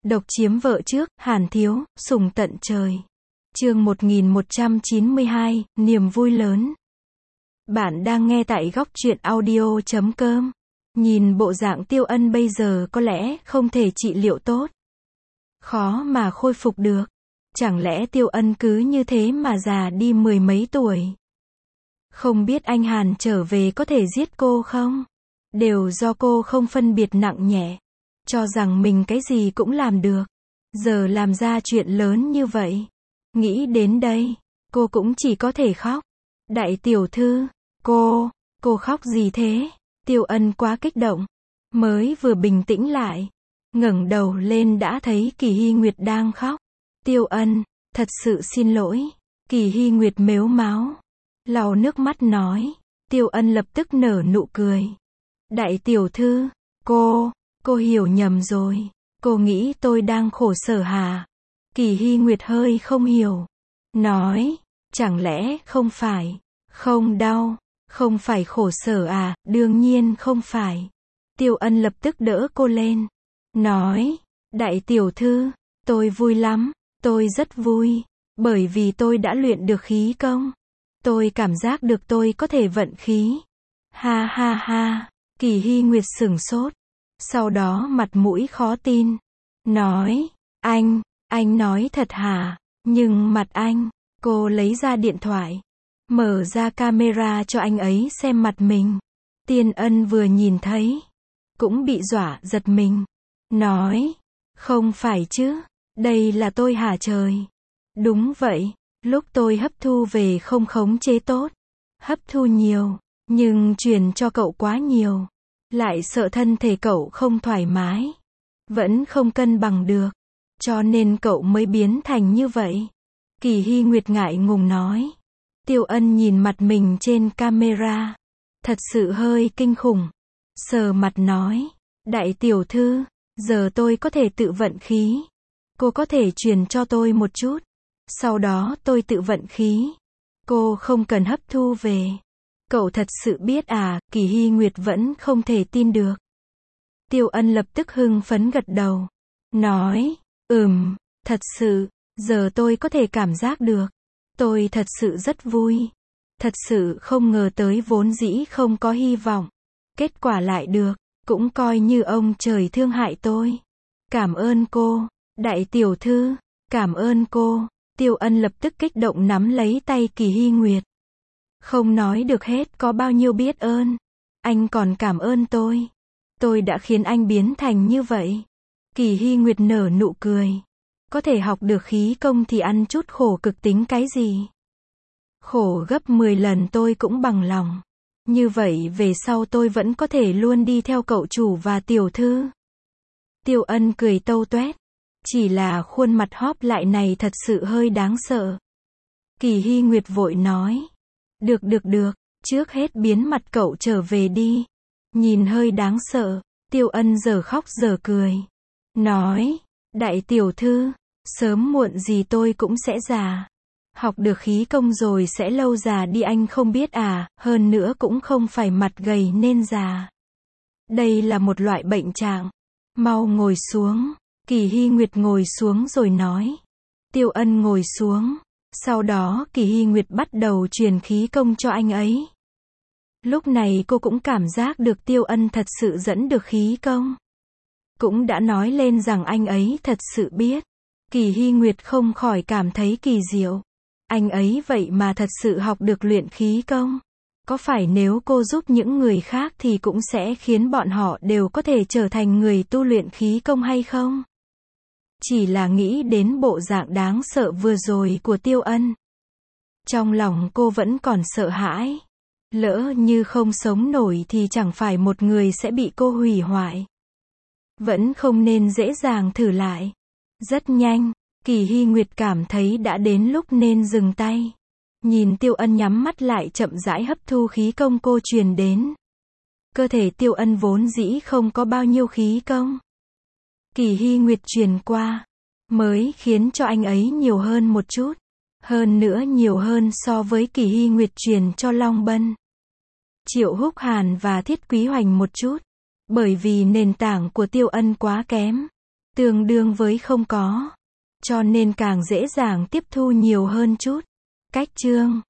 Độc chiếm vợ trước, Hàn Thiếu, sủng tận trời. Chương 1192, niềm vui lớn. Bạn đang nghe tại góc truyện audio.com. Nhìn bộ dạng Tiêu Ân bây giờ có lẽ không thể trị liệu tốt. Khó mà khôi phục được. Chẳng lẽ Tiêu Ân cứ như thế mà già đi mười mấy tuổi? Không biết anh Hàn trở về có thể giết cô không? Đều do cô không phân biệt nặng nhẹ. Cho rằng mình cái gì cũng làm được. Giờ làm ra chuyện lớn như vậy. Nghĩ đến đây, cô cũng chỉ có thể khóc. Đại tiểu thư, cô khóc gì thế? Tiêu Ân quá kích động. Mới vừa bình tĩnh lại. Ngẩng đầu lên đã thấy Kỳ Hy Nguyệt đang khóc. Tiêu Ân, thật sự xin lỗi. Kỳ Hy Nguyệt mếu máo. Lau nước mắt nói. Tiêu Ân lập tức nở nụ cười. Đại tiểu thư, cô hiểu nhầm rồi. Cô nghĩ tôi đang khổ sở hả? Kỳ Hy Nguyệt hơi không hiểu. Nói, chẳng lẽ không phải, không đau, không phải khổ sở à? Đương nhiên không phải. Tiêu Ân lập tức đỡ cô lên. Nói, đại tiểu thư, tôi vui lắm, tôi rất vui. Bởi vì tôi đã luyện được khí công. Tôi cảm giác được tôi có thể vận khí. Ha ha ha. Kỳ Hy Nguyệt sửng sốt. Sau đó mặt mũi khó tin. Nói, anh nói thật hả? Nhưng mặt anh, cô lấy ra điện thoại. Mở ra camera cho anh ấy xem mặt mình. Tiên Ân vừa nhìn thấy. Cũng bị dọa giật mình. Nói, không phải chứ, đây là tôi hả trời? Đúng vậy, lúc tôi hấp thu về không khống chế tốt. Hấp thu nhiều, nhưng truyền cho cậu quá nhiều. Lại sợ thân thể cậu không thoải mái. Vẫn không cân bằng được. Cho nên cậu mới biến thành như vậy. Kỳ Hy Nguyệt ngại ngùng nói. Tiêu Ân nhìn mặt mình trên camera. Thật sự hơi kinh khủng. Sờ mặt nói. Đại tiểu thư, giờ tôi có thể tự vận khí. Cô có thể truyền cho tôi một chút. Sau đó tôi tự vận khí. Cô không cần hấp thu về. Cậu thật sự biết à? Kỳ Hy Nguyệt vẫn không thể tin được. Tiêu Ân lập tức hưng phấn gật đầu. Nói, thật sự, giờ tôi có thể cảm giác được. Tôi thật sự rất vui. Thật sự không ngờ tới vốn dĩ không có hy vọng. Kết quả lại được, cũng coi như ông trời thương hại tôi. Cảm ơn cô, đại tiểu thư, cảm ơn cô. Tiêu Ân lập tức kích động nắm lấy tay Kỳ Hy Nguyệt. Không nói được hết có bao nhiêu biết ơn. Anh còn cảm ơn tôi. Tôi đã khiến anh biến thành như vậy. Kỳ Hy Nguyệt nở nụ cười. Có thể học được khí công thì ăn chút khổ cực tính cái gì? Khổ gấp 10 lần tôi cũng bằng lòng. Như vậy về sau tôi vẫn có thể luôn đi theo cậu chủ và tiểu thư. Tiêu Ân cười tâu tuét. Chỉ là khuôn mặt hóp lại này thật sự hơi đáng sợ. Kỳ Hy Nguyệt vội nói. Được, trước hết biến mặt cậu trở về đi. Nhìn hơi đáng sợ. Tiêu Ân giờ khóc giờ cười. Nói, đại tiểu thư, sớm muộn gì tôi cũng sẽ già. Học được khí công rồi sẽ lâu già đi anh không biết à, hơn nữa cũng không phải mặt gầy nên già. Đây là một loại bệnh trạng. Mau ngồi xuống. Kỳ Hy Nguyệt ngồi xuống rồi nói. Tiêu Ân ngồi xuống. Sau đó Kỳ Hy Nguyệt bắt đầu truyền khí công cho anh ấy. Lúc này cô cũng cảm giác được Tiêu Ân thật sự dẫn được khí công. Cũng đã nói lên rằng anh ấy thật sự biết. Kỳ Hy Nguyệt không khỏi cảm thấy kỳ diệu. Anh ấy vậy mà thật sự học được luyện khí công. Có phải nếu cô giúp những người khác thì cũng sẽ khiến bọn họ đều có thể trở thành người tu luyện khí công hay không? Chỉ là nghĩ đến bộ dạng đáng sợ vừa rồi của Tiêu Ân. Trong lòng cô vẫn còn sợ hãi. Lỡ như không sống nổi thì chẳng phải một người sẽ bị cô hủy hoại. Vẫn không nên dễ dàng thử lại. Rất nhanh, Kỳ Hy Nguyệt cảm thấy đã đến lúc nên dừng tay. Nhìn Tiêu Ân nhắm mắt lại chậm rãi hấp thu khí công cô truyền đến. Cơ thể Tiêu Ân vốn dĩ không có bao nhiêu khí công. Kỳ Hy Nguyệt truyền qua, mới khiến cho anh ấy nhiều hơn một chút. Hơn nữa nhiều hơn so với Kỳ Hy Nguyệt truyền cho Long Bân, Triệu Húc Hàn và Thiết Quý Hoành một chút. Bởi vì nền tảng của Tiêu Ân quá kém. tương đương với không có. Cho nên càng dễ dàng tiếp thu nhiều hơn chút. Cách chương